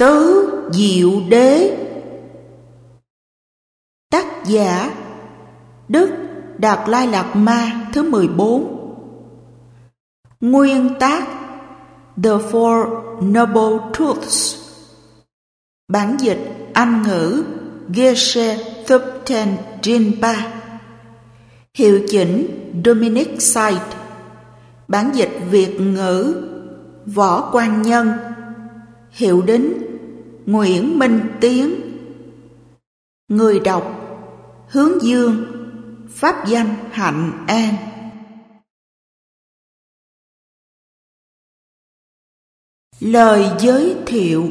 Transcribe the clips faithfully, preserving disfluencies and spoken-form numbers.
Tứ Diệu Đế. Tác giả Đức Đạt Lai Lạt Ma thứ mười bốn. Nguyên tác The Four Noble Truths. Bản dịch Anh ngữ Geshe Thupten Jinpa. Hiệu chỉnh Dominic Side. Bản dịch Việt ngữ Võ Quang Nhân. Hiệu đính Nguyễn Minh Tiến. Người đọc Hướng Dương. Pháp danh Hạnh An. Lời giới thiệu.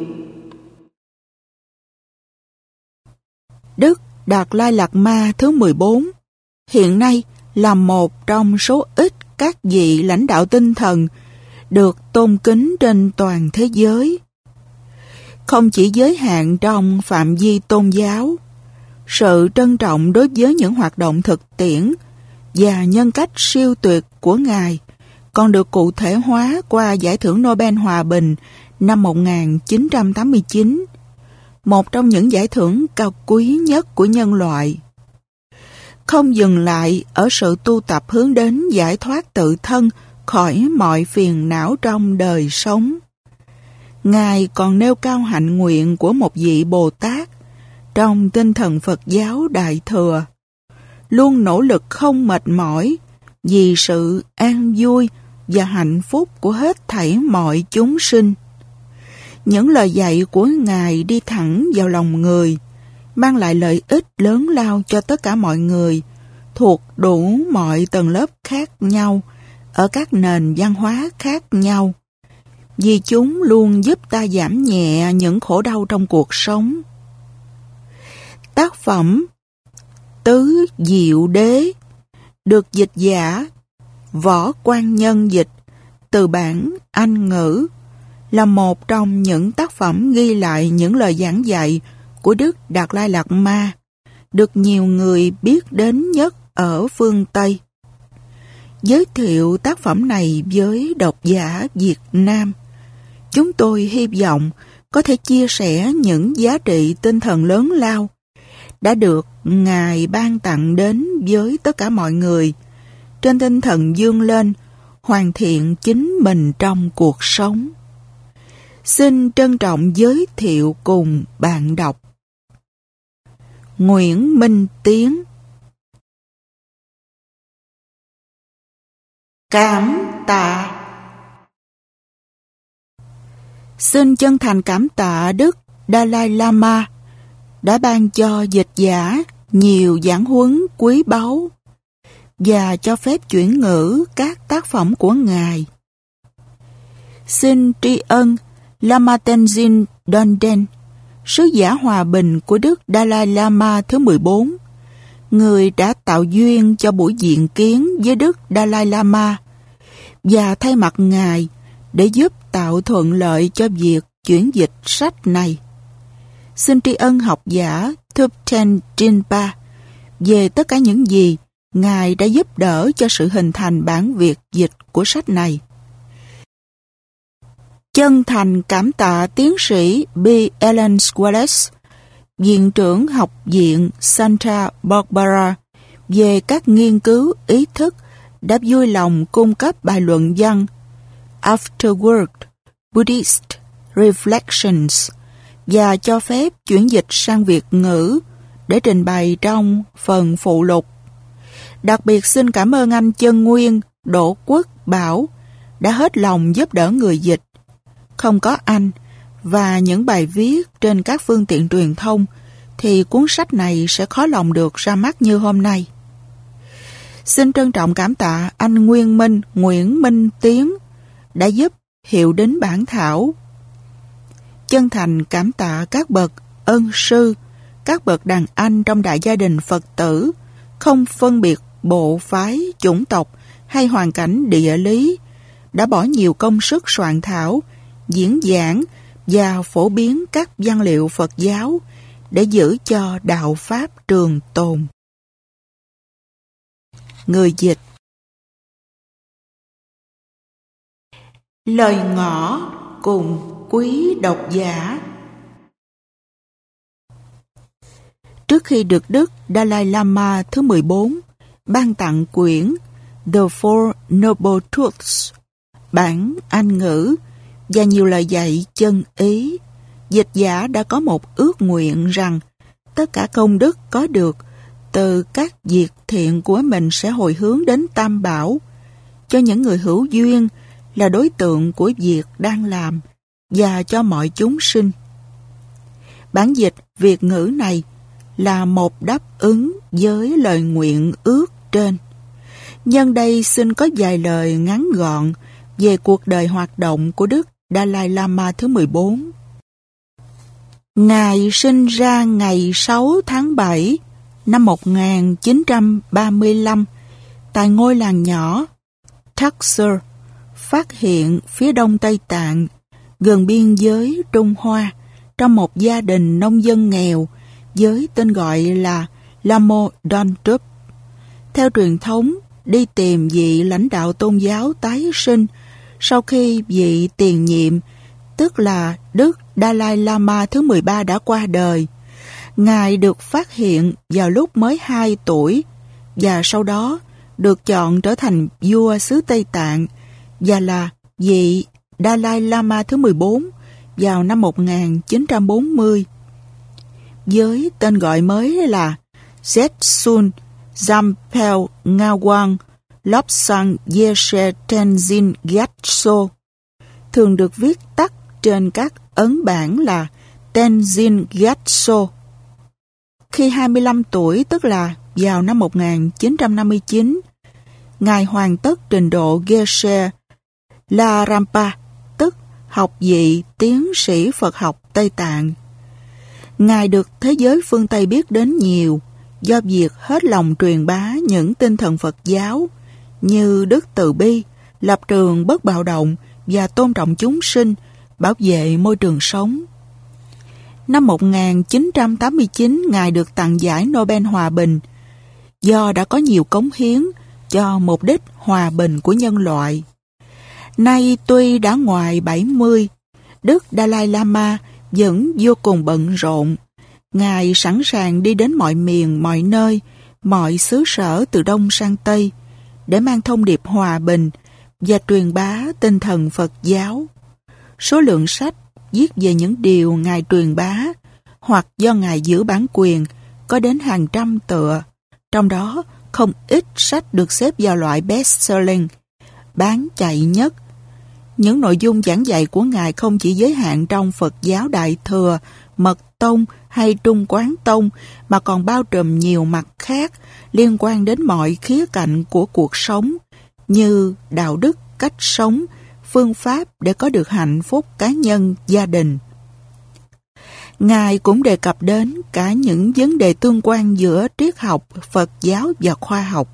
Đức Đạt Lai Lạt Ma thứ mười bốn hiện nay là một trong số ít các vị lãnh đạo tinh thần được tôn kính trên toàn thế giới. Không chỉ giới hạn trong phạm vi tôn giáo, sự trân trọng đối với những hoạt động thực tiễn và nhân cách siêu tuyệt của Ngài còn được cụ thể hóa qua Giải thưởng Nobel Hòa Bình năm một nghìn chín trăm tám mươi chín, một trong những giải thưởng cao quý nhất của nhân loại. Không dừng lại ở sự tu tập hướng đến giải thoát tự thân khỏi mọi phiền não trong đời sống, Ngài còn nêu cao hạnh nguyện của một vị Bồ Tát trong tinh thần Phật giáo Đại Thừa, luôn nỗ lực không mệt mỏi vì sự an vui và hạnh phúc của hết thảy mọi chúng sinh. Những lời dạy của Ngài đi thẳng vào lòng người, mang lại lợi ích lớn lao cho tất cả mọi người thuộc đủ mọi tầng lớp khác nhau ở các nền văn hóa khác nhau, vì chúng luôn giúp ta giảm nhẹ những khổ đau trong cuộc sống. Tác phẩm Tứ Diệu Đế được dịch giả Võ Quang Nhân dịch từ bản Anh ngữ, là một trong những tác phẩm ghi lại những lời giảng dạy của Đức Đạt Lai Lạt Ma, được nhiều người biết đến nhất ở phương Tây. Giới thiệu tác phẩm này với độc giả Việt Nam, chúng tôi hy vọng có thể chia sẻ những giá trị tinh thần lớn lao đã được Ngài ban tặng đến với tất cả mọi người, trên tinh thần vươn lên, hoàn thiện chính mình trong cuộc sống. Xin trân trọng giới thiệu cùng bạn đọc. Nguyễn Minh Tiến. Cảm tạ. Xin chân thành cảm tạ Đức Dalai Lama đã ban cho dịch giả nhiều giảng huấn quý báu và cho phép chuyển ngữ các tác phẩm của Ngài. Xin tri ân Lama Tenzin Donden, sứ giả hòa bình của Đức Dalai Lama thứ mười bốn, người đã tạo duyên cho buổi diện kiến với Đức Dalai Lama và thay mặt Ngài để giúp tạo thuận lợi cho việc chuyển dịch sách này. Xin tri ân học giả Thupten Jinpa về tất cả những gì Ngài đã giúp đỡ cho sự hình thành bản Việt dịch của sách này. Chân thành cảm tạ tiến sĩ B. Ellen Wallace, Viện trưởng Học viện Santa Barbara, về các nghiên cứu ý thức đã vui lòng cung cấp bài luận văn Afterword Buddhist Reflections và cho phép chuyển dịch sang Việt ngữ để trình bày trong phần phụ lục. Đặc biệt xin cảm ơn anh Chân Nguyên, Đỗ Quốc Bảo đã hết lòng giúp đỡ người dịch. Không có anh và những bài viết trên các phương tiện truyền thông thì cuốn sách này sẽ khó lòng được ra mắt như hôm nay. Xin trân trọng cảm tạ anh Nguyên Minh, Nguyễn Minh Tiến đã giúp hiệu đính bản thảo. Chân thành cảm tạ các bậc ân sư, các bậc đàn anh trong đại gia đình Phật tử, không phân biệt bộ phái, chủng tộc hay hoàn cảnh địa lý, đã bỏ nhiều công sức soạn thảo, diễn giảng và phổ biến các văn liệu Phật giáo để giữ cho đạo Pháp trường tồn. Người dịch. Lời ngỏ cùng quý độc giả. trước khi được Đức Dalai Lama thứ mười bốn ban tặng quyển The Four Noble Truths, bản Anh ngữ và nhiều lời dạy chân ý, dịch giả đã có một ước nguyện rằng tất cả công đức có được từ các việc thiện của mình sẽ hồi hướng đến Tam Bảo, cho những người hữu duyên là đối tượng của việc đang làm và cho mọi chúng sinh. Bản dịch Việt ngữ này là một đáp ứng với lời nguyện ước trên. Nhân đây xin có vài lời ngắn gọn về cuộc đời hoạt động của Đức Dalai Lama thứ mười bốn. Ngài sinh ra ngày sáu tháng bảy năm một nghìn chín trăm ba mươi lăm tại ngôi làng nhỏ Taksur, phát hiện phía đông Tây Tạng, gần biên giới Trung Hoa, trong một gia đình nông dân nghèo với tên gọi là Lamo Dontup. Theo truyền thống, đi tìm vị lãnh đạo tôn giáo tái sinh sau khi vị tiền nhiệm, tức là Đức Dalai Lama thứ mười ba đã qua đời. Ngài được phát hiện vào lúc mới hai tuổi và sau đó được chọn trở thành vua xứ Tây Tạng và là vị Dalai Lama thứ mười bốn vào năm một nghìn chín trăm bốn mươi. Với tên gọi mới là Jetsun Zampel Ngawang Lobsang Yeshe Tenzin Gyatso, thường được viết tắt trên các ấn bản là Tenzin Gyatso. Khi hai mươi lăm tuổi, tức là vào năm một nghìn chín trăm năm mươi chín, Ngài hoàn tất trình độ Geshe La Rampa, tức học vị tiến sĩ Phật học Tây Tạng. Ngài được thế giới phương Tây biết đến nhiều do việc hết lòng truyền bá những tinh thần Phật giáo như đức từ bi, lập trường bất bạo động và tôn trọng chúng sinh, bảo vệ môi trường sống. Năm một nghìn chín trăm tám mươi chín, Ngài được tặng giải Nobel Hòa Bình do đã có nhiều cống hiến cho mục đích hòa bình của nhân loại. Nay tuy đã ngoài bảy mươi, Đức Dalai Lama vẫn vô cùng bận rộn. Ngài sẵn sàng đi đến mọi miền, mọi nơi, mọi xứ sở từ Đông sang Tây để mang thông điệp hòa bình và truyền bá tinh thần Phật giáo. Số lượng sách viết về những điều Ngài truyền bá hoặc do Ngài giữ bản quyền có đến hàng trăm tựa, trong đó không ít sách được xếp vào loại best-selling, bán chạy nhất. Những nội dung giảng dạy của Ngài không chỉ giới hạn trong Phật giáo Đại Thừa, Mật Tông hay Trung Quán Tông, mà còn bao trùm nhiều mặt khác liên quan đến mọi khía cạnh của cuộc sống, như đạo đức, cách sống, phương pháp để có được hạnh phúc cá nhân, gia đình. Ngài cũng đề cập đến cả những vấn đề tương quan giữa triết học, Phật giáo và khoa học.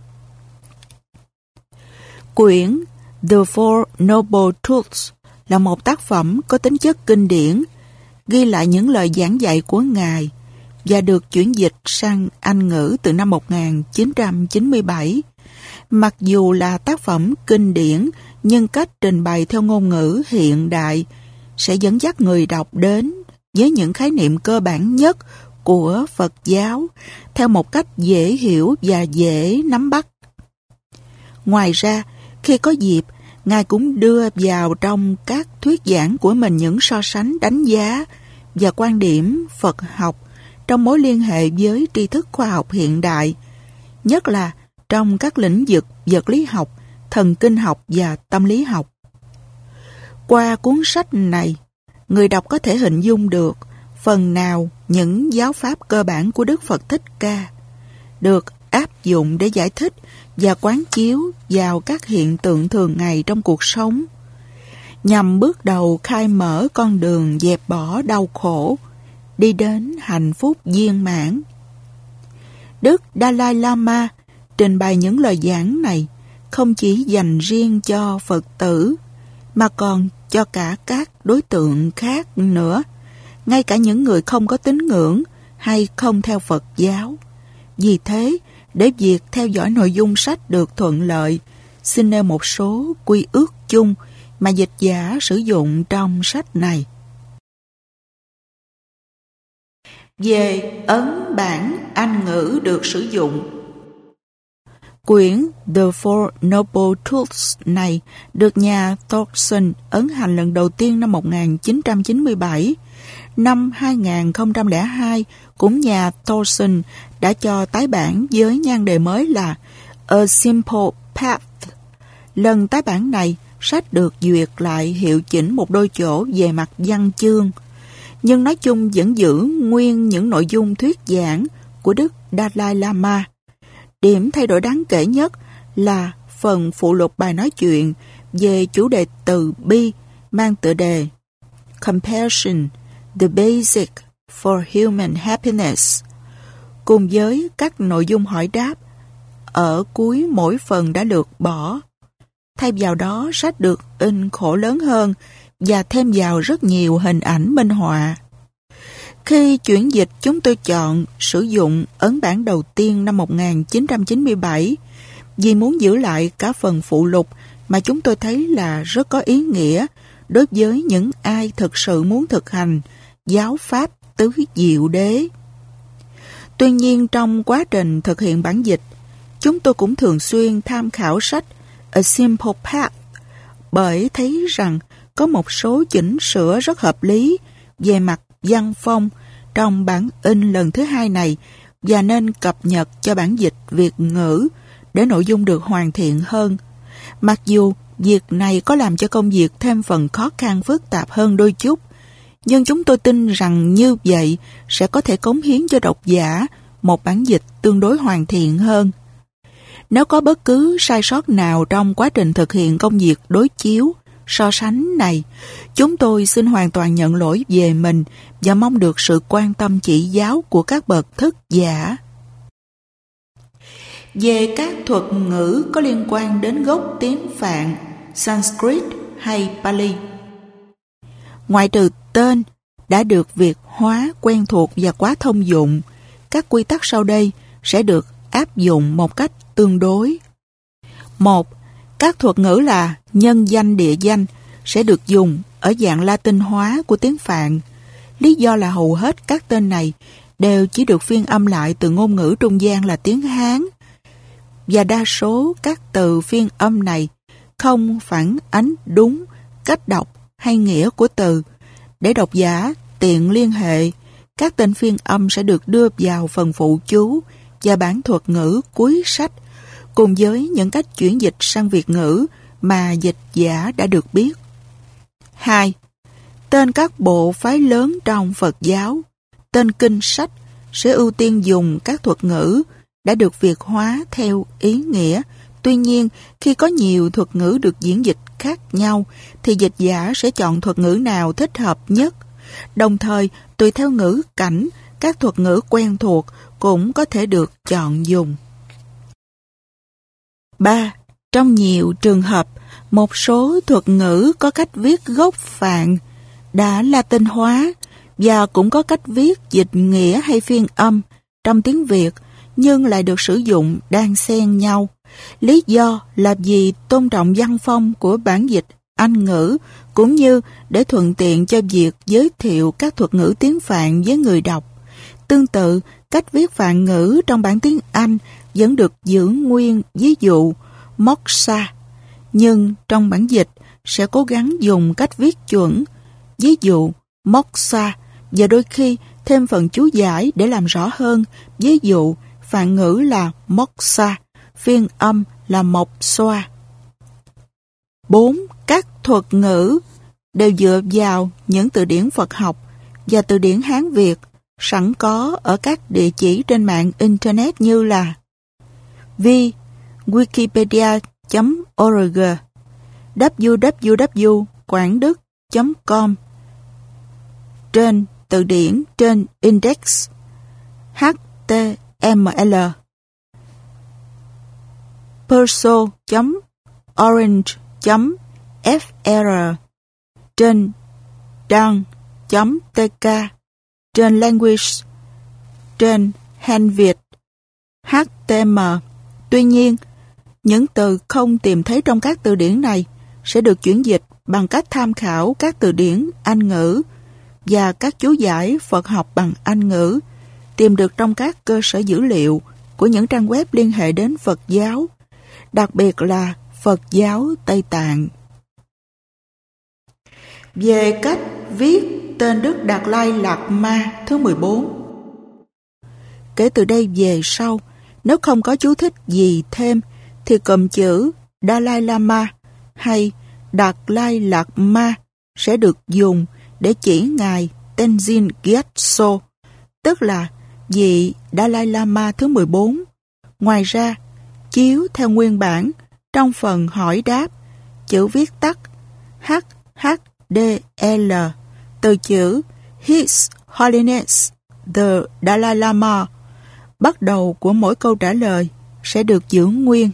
Quyển The Four Noble Truths là một tác phẩm có tính chất kinh điển, ghi lại những lời giảng dạy của Ngài và được chuyển dịch sang Anh ngữ từ năm một nghìn chín trăm chín mươi bảy. Mặc dù là tác phẩm kinh điển, nhưng cách trình bày theo ngôn ngữ hiện đại sẽ dẫn dắt người đọc đến với những khái niệm cơ bản nhất của Phật giáo theo một cách dễ hiểu và dễ nắm bắt. Ngoài ra, khi có dịp, Ngài cũng đưa vào trong các thuyết giảng của mình những so sánh, đánh giá và quan điểm Phật học trong mối liên hệ với tri thức khoa học hiện đại, nhất là trong các lĩnh vực vật lý học, thần kinh học và tâm lý học. Qua cuốn sách này, người đọc có thể hình dung được phần nào những giáo pháp cơ bản của Đức Phật Thích Ca được áp dụng để giải thích và quán chiếu vào các hiện tượng thường ngày trong cuộc sống, nhằm bước đầu khai mở con đường dẹp bỏ đau khổ, đi đến hạnh phúc viên mãn. Đức Dalai Lama trình bày những lời giảng này không chỉ dành riêng cho Phật tử, mà còn cho cả các đối tượng khác nữa, ngay cả những người không có tín ngưỡng hay không theo Phật giáo. Vì thế, để việc theo dõi nội dung sách được thuận lợi, xin nêu một số quy ước chung mà dịch giả sử dụng trong sách này. về ấn bản Anh ngữ được sử dụng. Quyển The Four Noble Truths này được nhà Thorson ấn hành lần đầu tiên năm một nghìn chín trăm chín mươi bảy. Năm hai nghìn không trăm lẻ hai, cũng nhà Thorson đã cho tái bản với nhan đề mới là A Simple Path. Lần tái bản này, sách được duyệt lại hiệu chỉnh một đôi chỗ về mặt văn chương, nhưng nói chung vẫn giữ nguyên những nội dung thuyết giảng của Đức Dalai Lama. Điểm thay đổi đáng kể nhất là phần phụ lục bài nói chuyện về chủ đề từ bi mang tựa đề Compassion, the Basic for Human Happiness, cùng với các nội dung hỏi đáp ở cuối mỗi phần đã lược bỏ. Thay vào đó, sách được in khổ lớn hơn và thêm vào rất nhiều hình ảnh minh họa. Khi chuyển dịch, chúng tôi chọn sử dụng ấn bản đầu tiên năm một nghìn chín trăm chín mươi bảy vì muốn giữ lại cả phần phụ lục mà chúng tôi thấy là rất có ý nghĩa đối với những ai thực sự muốn thực hành giáo pháp tứ diệu đế. Tuy nhiên, trong quá trình thực hiện bản dịch, chúng tôi cũng thường xuyên tham khảo sách A Simple Path bởi thấy rằng có một số chỉnh sửa rất hợp lý về mặt văn phong trong bản in lần thứ hai này và nên cập nhật cho bản dịch Việt ngữ để nội dung được hoàn thiện hơn. Mặc dù việc này có làm cho công việc thêm phần khó khăn phức tạp hơn đôi chút, nhưng chúng tôi tin rằng như vậy sẽ có thể cống hiến cho độc giả một bản dịch tương đối hoàn thiện hơn. Nếu có bất cứ sai sót nào trong quá trình thực hiện công việc đối chiếu, so sánh này, chúng tôi xin hoàn toàn nhận lỗi về mình và mong được sự quan tâm chỉ giáo của các bậc thức giả. Về các thuật ngữ có liên quan đến gốc tiếng Phạn, Sanskrit hay Pali, ngoại trừ tên đã được Việt hóa quen thuộc và quá thông dụng, các quy tắc sau đây sẽ được áp dụng một cách tương đối. Một, các thuật ngữ là nhân danh địa danh sẽ được dùng ở dạng Latin hóa của tiếng Phạn. Lý do là hầu hết các tên này đều chỉ được phiên âm lại từ ngôn ngữ trung gian là tiếng Hán, và đa số các từ phiên âm này không phản ánh đúng cách đọc hay nghĩa của từ. Để độc giả tiện liên hệ, các tên phiên âm sẽ được đưa vào phần phụ chú và bản thuật ngữ cuối sách, cùng với những cách chuyển dịch sang Việt ngữ mà dịch giả đã được biết. Hai, tên các bộ phái lớn trong Phật giáo, tên kinh sách sẽ ưu tiên dùng các thuật ngữ đã được Việt hóa theo ý nghĩa. Tuy nhiên, khi có nhiều thuật ngữ được diễn dịch khác nhau, thì dịch giả sẽ chọn thuật ngữ nào thích hợp nhất. Đồng thời, tùy theo ngữ cảnh, các thuật ngữ quen thuộc cũng có thể được chọn dùng. Ba. Trong nhiều trường hợp, một số thuật ngữ có cách viết gốc Phạn đã Latin hóa và cũng có cách viết dịch nghĩa hay phiên âm trong tiếng Việt, nhưng lại được sử dụng đan xen nhau. Lý do là vì tôn trọng văn phong của bản dịch Anh ngữ, cũng như để thuận tiện cho việc giới thiệu các thuật ngữ tiếng Phạn với người đọc. Tương tự, cách viết Phạn ngữ trong bản tiếng Anh vẫn được giữ nguyên, ví dụ moksha, nhưng trong bản dịch sẽ cố gắng dùng cách viết chuẩn, ví dụ moksha, và đôi khi thêm phần chú giải để làm rõ hơn, ví dụ Phạn ngữ là moksha, phiên âm là mộc xoa. Bốn. Các thuật ngữ đều dựa vào những từ điển Phật học và từ điển Hán Việt sẵn có ở các địa chỉ trên mạng Internet như là vi wikipedia chấm org, w w w chấm quảng đức chấm com, trên từ điển trên Index, hát tê em lờ, perso chấm orange chấm ép rờ, trên đăng chấm tê ca, trên language, trên Hanviet, hát tê em. Tuy nhiên, những từ không tìm thấy trong các từ điển này sẽ được chuyển dịch bằng cách tham khảo các từ điển Anh ngữ, và các chú giải Phật học bằng Anh ngữ tìm được trong các cơ sở dữ liệu của những trang web liên hệ đến Phật giáo, đặc biệt là Phật giáo Tây Tạng. Về cách viết tên Đức Đạt Lai Lạt Ma thứ mười bốn. Kể từ đây về sau, nếu không có chú thích gì thêm, thì cụm chữ Dalai Lama hay Đạt Lai Lạt Ma sẽ được dùng để chỉ Ngài Tenzin Gyatso, tức là vị Dalai Lama thứ mười bốn. Ngoài ra, chiếu theo nguyên bản, trong phần hỏi đáp, chữ viết tắt hát hát đê lờ từ chữ His Holiness the Dalai Lama bắt đầu của mỗi câu trả lời sẽ được giữ nguyên.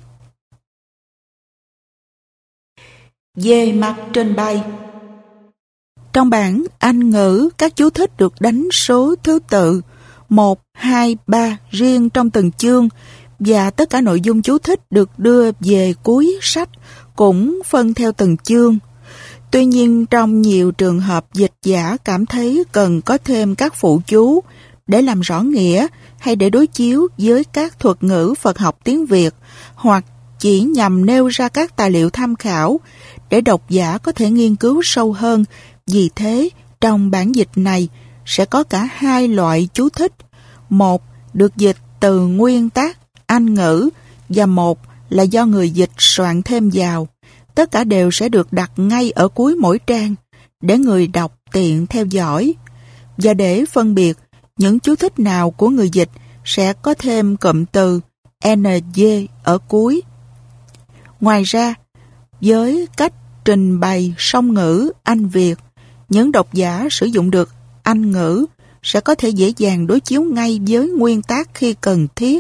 Về mặt trình bày, trong bản Anh ngữ, các chú thích được đánh số thứ tự một, hai, ba riêng trong từng chương, và tất cả nội dung chú thích được đưa về cuối sách cũng phân theo từng chương. Tuy nhiên, trong nhiều trường hợp dịch giả cảm thấy cần có thêm các phụ chú để làm rõ nghĩa hay để đối chiếu với các thuật ngữ Phật học tiếng Việt, hoặc chỉ nhằm nêu ra các tài liệu tham khảo để độc giả có thể nghiên cứu sâu hơn. Vì thế, trong bản dịch này sẽ có cả hai loại chú thích. Một được dịch từ nguyên tác Anh ngữ và một là do người dịch soạn thêm vào. Tất cả đều sẽ được đặt ngay ở cuối mỗi trang để người đọc tiện theo dõi. Và để phân biệt những chú thích nào của người dịch sẽ có thêm cụm từ en giê ở cuối. Ngoài ra, với cách trình bày song ngữ Anh-Việt, những độc giả sử dụng được Anh ngữ sẽ có thể dễ dàng đối chiếu ngay với nguyên tác khi cần thiết.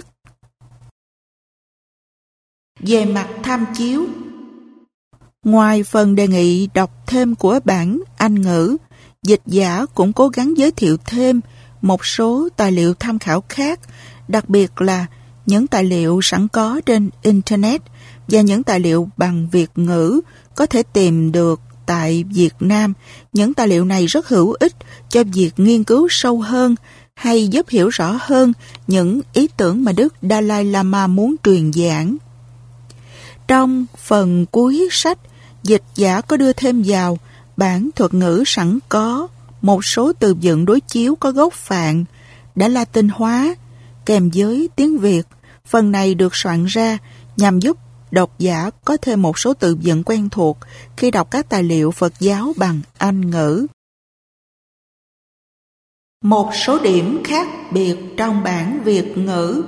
Về mặt tham chiếu, ngoài phần đề nghị đọc thêm của bản Anh ngữ, dịch giả cũng cố gắng giới thiệu thêm một số tài liệu tham khảo khác, đặc biệt là những tài liệu sẵn có trên Internet và những tài liệu bằng Việt ngữ có thể tìm được tại Việt Nam. Những tài liệu này rất hữu ích cho việc nghiên cứu sâu hơn hay giúp hiểu rõ hơn những ý tưởng mà Đức Dalai Lama muốn truyền giảng. Trong phần cuối sách, dịch giả có đưa thêm vào bản thuật ngữ sẵn có một số từ vựng đối chiếu có gốc Phạn đã Latin hóa kèm với tiếng Việt. Phần này được soạn ra nhằm giúp độc giả có thêm một số từ vựng quen thuộc khi đọc các tài liệu Phật giáo bằng Anh ngữ. Một số điểm khác biệt trong bản Việt ngữ: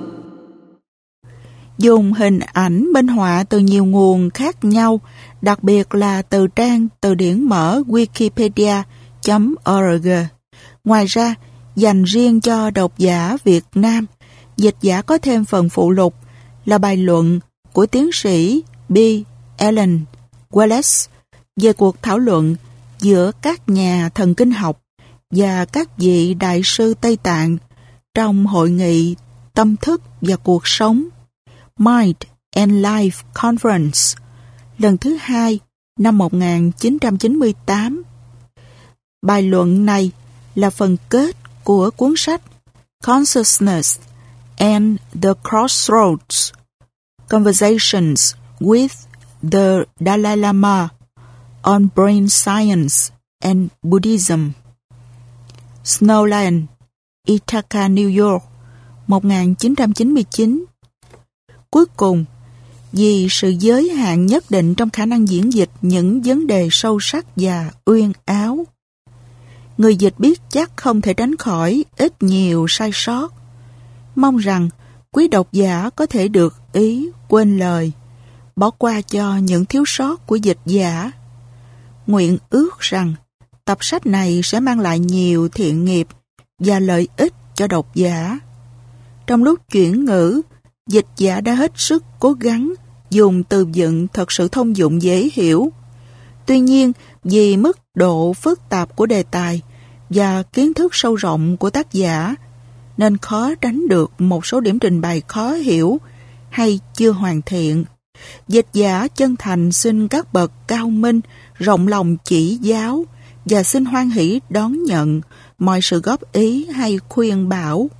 dùng hình ảnh minh họa từ nhiều nguồn khác nhau, đặc biệt là từ trang từ điển mở wikipedia chấm org. Ngoài ra, dành riêng cho độc giả Việt Nam, dịch giả có thêm phần phụ lục là bài luận của tiến sĩ B. Alan Wallace về cuộc thảo luận giữa các nhà thần kinh học và các vị đại sư Tây Tạng trong hội nghị Tâm thức và cuộc sống Mind and Life Conference lần thứ hai năm một nghìn chín trăm chín mươi tám. Bài luận này là phần kết của cuốn sách Consciousness and the Crossroads: Conversations with the Dalai Lama on Brain Science and Buddhism, Snowland, Ithaca, New York, một nghìn chín trăm chín mươi chín. Cuối cùng, vì sự giới hạn nhất định trong khả năng diễn dịch những vấn đề sâu sắc và uyên áo, người dịch biết chắc không thể tránh khỏi ít nhiều sai sót. Mong rằng quý độc giả có thể được ý quên lời, bỏ qua cho những thiếu sót của dịch giả. Nguyện ước rằng tập sách này sẽ mang lại nhiều thiện nghiệp và lợi ích cho độc giả. Trong lúc chuyển ngữ, dịch giả đã hết sức cố gắng dùng từ vựng thật sự thông dụng dễ hiểu. Tuy nhiên, vì mức độ phức tạp của đề tài và kiến thức sâu rộng của tác giả, nên khó tránh được một số điểm trình bày khó hiểu hay chưa hoàn thiện. Dịch giả chân thành xin các bậc cao minh rộng lòng chỉ giáo và xin hoan hỷ đón nhận mọi sự góp ý hay khuyên bảo.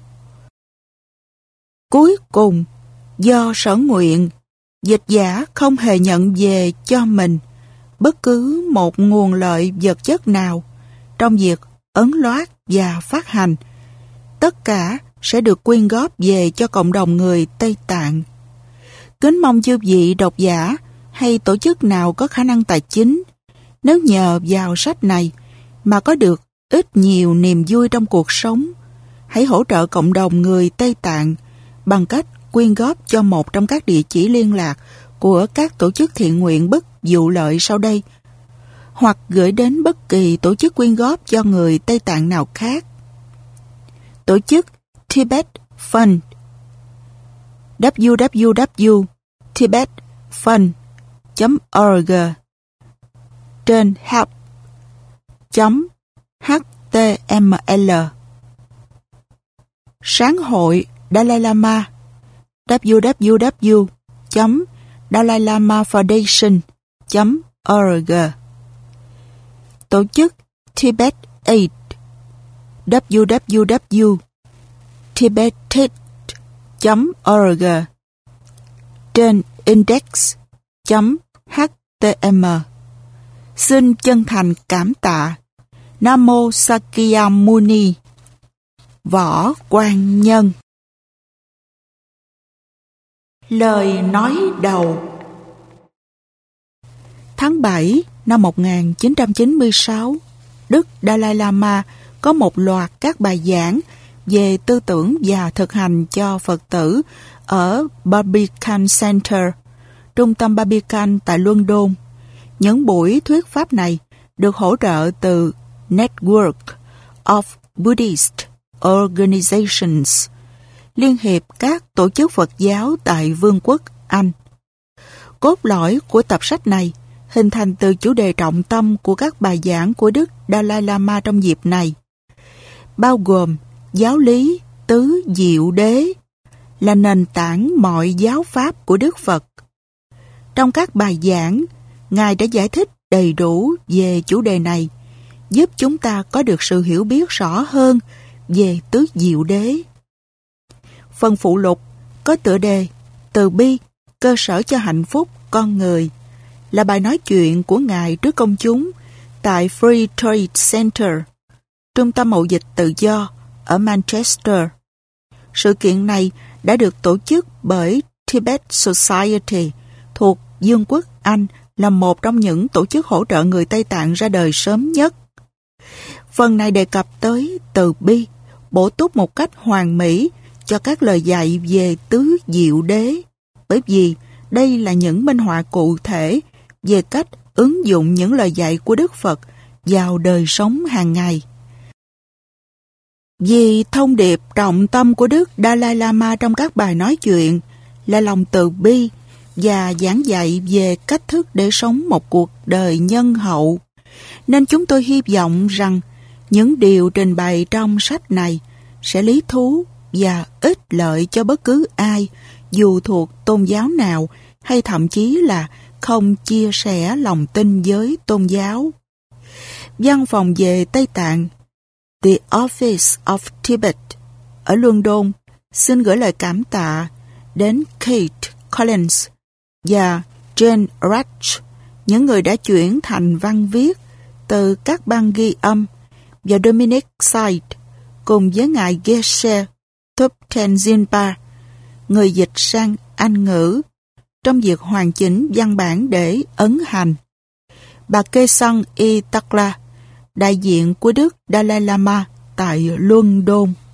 Cuối cùng, do sở nguyện, dịch giả không hề nhận về cho mình bất cứ một nguồn lợi vật chất nào trong việc ấn loát và phát hành. Tất cả sẽ được quyên góp về cho cộng đồng người Tây Tạng. Kính mong chư vị độc giả hay tổ chức nào có khả năng tài chính, nếu nhờ vào sách này mà có được ít nhiều niềm vui trong cuộc sống, hãy hỗ trợ cộng đồng người Tây Tạng bằng cách quyên góp cho một trong các địa chỉ liên lạc của các tổ chức thiện nguyện bất vụ lợi sau đây, hoặc gửi đến bất kỳ tổ chức quyên góp cho người Tây Tạng nào khác. Tổ chức Tibet Fund, w w w chấm tibet fund chấm org, trên help chấm h t m l. Sáng hội Dalai Lama, w w w chấm dalai lama foundation chấm org. Tổ chức Tibet Aid, w w w chấm tibetate chấm org, trên index chấm h t m. Xin chân thành cảm tạ. Nam mô Sakyamuni. Võ Quang Nhân. Lời nói đầu. Tháng bảy năm một nghìn chín trăm chín mươi sáu, Đức Dalai Lama có một loạt các bài giảng về tư tưởng và thực hành cho Phật tử ở Barbican Center, trung tâm Barbican tại London. Những buổi thuyết pháp này được hỗ trợ từ Network of Buddhist Organizations, Liên hiệp các tổ chức Phật giáo tại Vương quốc Anh. Cốt lõi của tập sách này hình thành từ chủ đề trọng tâm của các bài giảng của Đức Dalai Lama trong dịp này, bao gồm giáo lý tứ diệu đế là nền tảng mọi giáo pháp của Đức Phật. Trong các bài giảng, Ngài đã giải thích đầy đủ về chủ đề này, giúp chúng ta có được sự hiểu biết rõ hơn về tứ diệu đế. Phần phụ lục có tựa đề Từ bi, cơ sở cho hạnh phúc con người, là bài nói chuyện của Ngài trước công chúng tại Free Trade Center, trung tâm mậu dịch tự do ở Manchester. Sự kiện này đã được tổ chức bởi Tibet Society thuộc Vương quốc Anh, là một trong những tổ chức hỗ trợ người Tây Tạng ra đời sớm nhất. Phần này đề cập tới từ bi, bổ túc một cách hoàn mỹ cho các lời dạy về tứ diệu đế, bởi vì đây là những minh họa cụ thể về cách ứng dụng những lời dạy của Đức Phật vào đời sống hàng ngày. Vì thông điệp trọng tâm của Đức Dalai Lama trong các bài nói chuyện là lòng từ bi và giảng dạy về cách thức để sống một cuộc đời nhân hậu, nên chúng tôi hy vọng rằng những điều trình bày trong sách này sẽ lý thú và ích lợi cho bất cứ ai, dù thuộc tôn giáo nào hay thậm chí là không chia sẻ lòng tin với tôn giáo. Văn phòng về Tây Tạng, The Office of Tibet ở London xin gửi lời cảm tạ đến Kate Collins và Jane Ratch, những người đã chuyển thành văn viết từ các băng ghi âm, và Dominic Side cùng với ngài Geshe Thupten Jinpa, người dịch sang Anh ngữ, trong việc hoàn chỉnh văn bản để ấn hành. Bà Keson E. Takla, đại diện của Đức Dalai Lama tại London.